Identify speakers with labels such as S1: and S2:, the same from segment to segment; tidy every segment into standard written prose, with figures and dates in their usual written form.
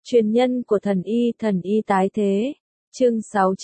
S1: Truyền nhân của thần y tái thế. Chương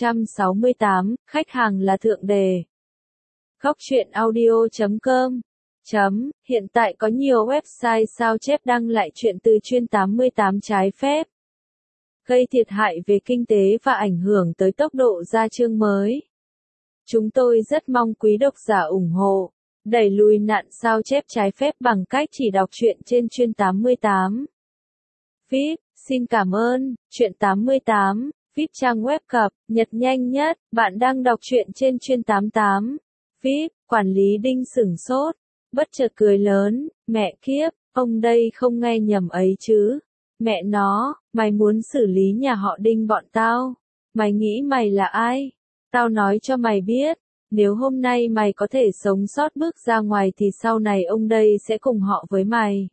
S1: 668, khách hàng là thượng đề. Góc truyện audio.com. Hiện tại có nhiều website sao chép đăng lại truyện từ chuyên 88 trái phép, gây thiệt hại về kinh tế và ảnh hưởng tới tốc độ ra chương mới. Chúng tôi rất mong quý độc giả ủng hộ, đẩy lùi nạn sao chép trái phép bằng cách chỉ đọc truyện trên chuyên 88. VIP, xin cảm ơn, truyện 88, VIP trang web cập nhật nhanh nhất, bạn đang đọc truyện trên chuyên 88. VIP, quản lý Đinh sửng sốt, bất chợt cười lớn, mẹ kiếp, ông đây không nghe nhầm ấy chứ. Mẹ nó, mày muốn xử lý nhà họ Đinh bọn tao. Mày nghĩ mày là ai? Tao nói cho mày biết, nếu hôm nay mày có thể sống sót bước ra ngoài thì sau này ông đây sẽ cùng họ với mày.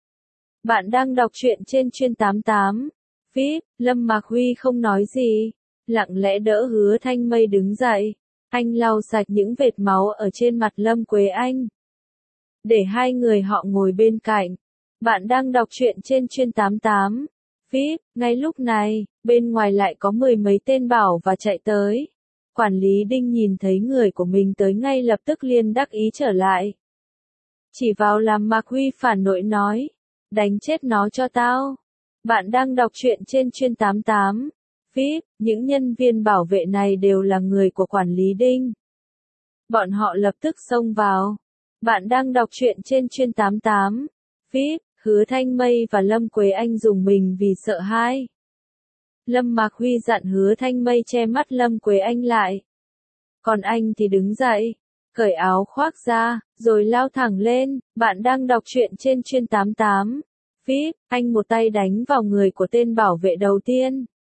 S1: Bạn đang đọc truyện trên chuyên 88. VIP, Lâm Mạc Huy không nói gì, lặng lẽ đỡ Hứa Thanh Mây đứng dậy. Anh lau sạch những vệt máu ở trên mặt Lâm Quế Anh, để hai người họ ngồi bên cạnh. Bạn đang đọc truyện trên chuyên 88. VIP, ngay lúc này, bên ngoài lại có mười mấy tên bảo và chạy tới. Quản lý Đinh nhìn thấy người của mình tới ngay lập tức liền đắc ý trở lại. Chỉ vào làm Mạc Huy phản nội nói, đánh chết nó cho tao. Bạn đang đọc truyện trên chuyên 88. VIP, những nhân viên bảo vệ này đều là người của quản lý Đinh. Bọn họ lập tức xông vào. Bạn đang đọc truyện trên chuyên 88. VIP, Hứa Thanh Mây và Lâm Quế Anh dùng mình vì sợ hãi. Lâm Mạc Huy dặn Hứa Thanh Mây che mắt Lâm Quế Anh lại. Còn anh thì đứng dậy, cởi áo khoác ra, rồi lao thẳng lên. Bạn đang đọc truyện trên chuyên 88. VIP, anh một tay đánh vào người của tên bảo vệ đầu tiên.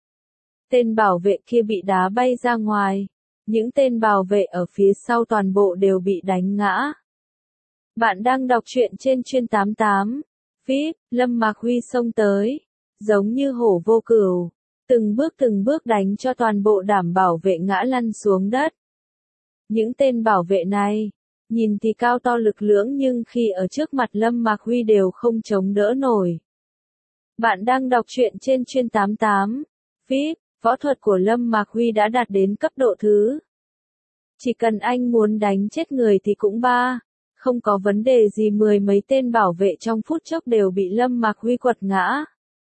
S1: Tên bảo vệ kia bị đá bay ra ngoài. Những tên bảo vệ ở phía sau toàn bộ đều bị đánh ngã. Bạn đang đọc truyện trên chuyên 88. VIP, Lâm Mạc Huy xông tới, giống như hổ vô cửu, từng bước đánh cho toàn bộ đảm bảo vệ ngã lăn xuống đất. Những tên bảo vệ này, nhìn thì cao to lực lưỡng nhưng khi ở trước mặt Lâm Mạc Huy đều không chống đỡ nổi. Bạn đang đọc truyện trên chuyên 88. VIP, võ thuật của Lâm Mạc Huy đã đạt đến cấp độ thứ. Chỉ cần anh muốn đánh chết người thì cũng không có vấn đề gì. Mười mấy tên bảo vệ trong phút chốc đều bị Lâm Mạc Huy quật ngã.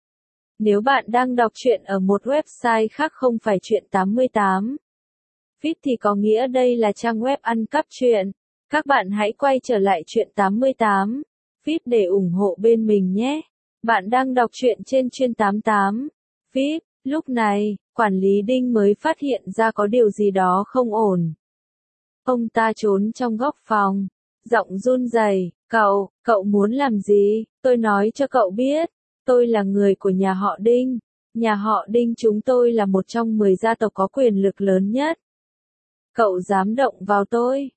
S1: Nếu bạn đang đọc truyện ở một website khác không phải truyện 88 VIP thì có nghĩa đây là trang web ăn cắp truyện. Các bạn hãy quay trở lại truyện 88 VIP để ủng hộ bên mình nhé. Bạn đang đọc truyện trên chuyên 88 VIP. Lúc này, quản lý Đinh mới phát hiện ra có điều gì đó không ổn. Ông ta trốn trong góc phòng, giọng run rẩy, cậu muốn làm gì? Tôi nói cho cậu biết, tôi là người của nhà họ Đinh. Nhà họ Đinh chúng tôi là một trong 10 gia tộc có quyền lực lớn nhất. Cậu dám động vào tôi?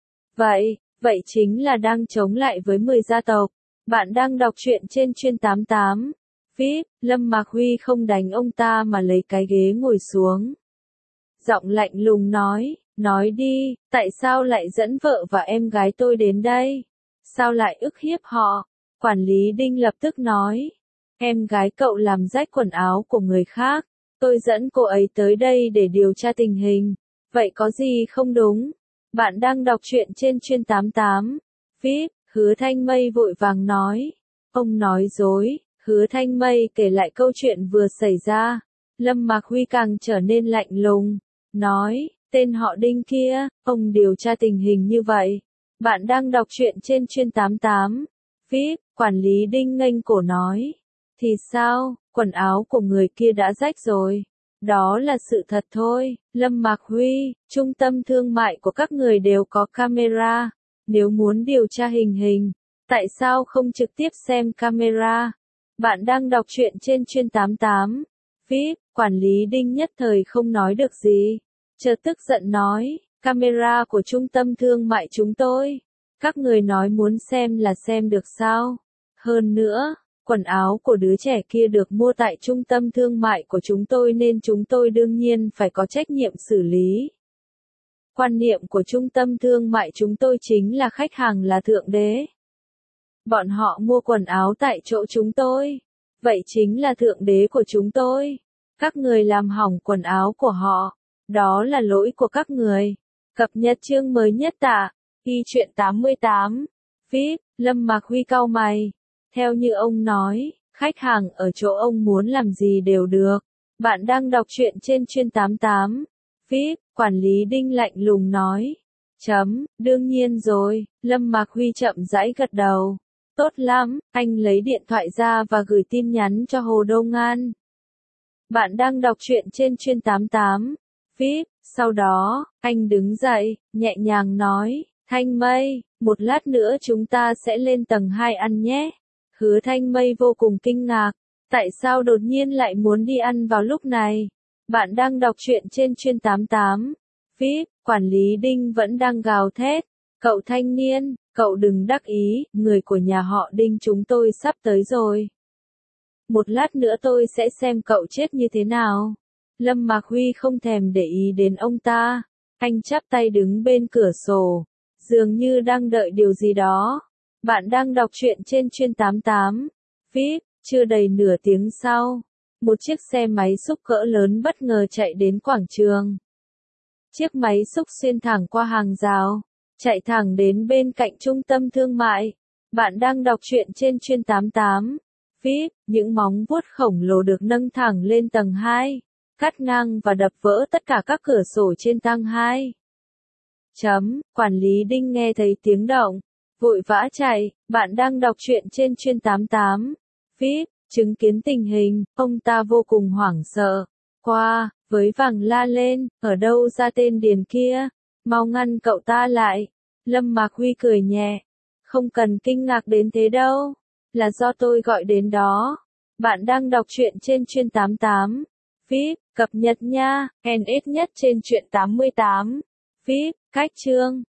S1: Vậy chính là đang chống lại với 10 gia tộc. Bạn đang đọc truyện trên chuyên 88. VIP, Lâm Mạc Huy không đánh ông ta mà lấy cái ghế ngồi xuống. Giọng lạnh lùng nói đi, tại sao lại dẫn vợ và em gái tôi đến đây? Sao lại ức hiếp họ? Quản lý Đinh lập tức nói, em gái cậu làm rách quần áo của người khác, tôi dẫn cô ấy tới đây để điều tra tình hình. Vậy có gì không đúng? Bạn đang đọc truyện trên chuyên 88. VIP, Hứa Thanh Mây vội vàng nói, ông nói dối. Hứa Thanh Mây kể lại câu chuyện vừa xảy ra. Lâm Mạc Huy càng trở nên lạnh lùng, nói, tên họ Đinh kia, ông điều tra tình hình như vậy. Bạn đang đọc truyện trên chuyên 88. VIP, quản lý Đinh nghênh cổ nói, thì sao, quần áo của người kia đã rách rồi. Đó là sự thật thôi. Lâm Mạc Huy, trung tâm thương mại của các người đều có camera. Nếu muốn điều tra hình, tại sao không trực tiếp xem camera? Bạn đang đọc truyện trên chuyên 88. VIP, quản lý Đinh nhất thời không nói được gì. Chợt tức giận nói, camera của trung tâm thương mại chúng tôi. Các người nói muốn xem là xem được sao? Hơn nữa, quần áo của đứa trẻ kia được mua tại trung tâm thương mại của chúng tôi nên chúng tôi đương nhiên phải có trách nhiệm xử lý. Quan niệm của trung tâm thương mại chúng tôi chính là khách hàng là thượng đế. Bọn họ mua quần áo tại chỗ chúng tôi. vậy chính là thượng đế của chúng tôi. Các người làm hỏng quần áo của họ. Đó là lỗi của các người. Cập nhật chương mới nhất tạ. Y truyện 88. VIP, Lâm Mạc Huy cau mày. Theo như ông nói, khách hàng ở chỗ ông muốn làm gì đều được. Bạn đang đọc truyện trên chuyên 88. VIP, quản lý Đinh lạnh lùng nói. Đương nhiên rồi, Lâm Mạc Huy chậm rãi gật đầu. Tốt lắm, anh lấy điện thoại ra và gửi tin nhắn cho Hồ Đông An. Bạn đang đọc truyện trên chuyên 88. VIP, sau đó, anh đứng dậy, nhẹ nhàng nói, Thanh Mây, một lát nữa chúng ta sẽ lên tầng 2 ăn nhé. Hứa Thanh Mây vô cùng kinh ngạc, tại sao đột nhiên lại muốn đi ăn vào lúc này? Bạn đang đọc truyện trên chuyên 88. VIP, quản lý Đinh vẫn đang gào thét. Cậu thanh niên, cậu đừng đắc ý, người của nhà họ Đinh chúng tôi sắp tới rồi. Một lát nữa tôi sẽ xem cậu chết như thế nào. Lâm Mạc Huy không thèm để ý đến ông ta. Anh chắp tay đứng bên cửa sổ, dường như đang đợi điều gì đó. Bạn đang đọc truyện trên chuyên 88. VIP, chưa đầy nửa tiếng sau, một chiếc xe máy xúc cỡ lớn bất ngờ chạy đến quảng trường. Chiếc máy xúc xuyên thẳng qua hàng rào, chạy thẳng đến bên cạnh trung tâm thương mại. Bạn đang đọc truyện trên chuyên 88. VIP, những móng vuốt khổng lồ được nâng thẳng lên tầng 2, cắt ngang và đập vỡ tất cả các cửa sổ trên tầng 2. Quản lý Đinh nghe thấy tiếng động, vội vã chạy. Bạn đang đọc truyện trên chuyên 88. VIP, chứng kiến tình hình, ông ta vô cùng hoảng sợ. Với vàng la lên, ở đâu ra tên điền kia? Mau ngăn cậu ta lại. Lâm Mạc Huy cười nhẹ. Không cần kinh ngạc đến thế đâu. Là do tôi gọi đến đó. Bạn đang đọc truyện trên chuyên 88. VIP, cập nhật nha, NS nhất trên truyện 88. VIP, cách chương.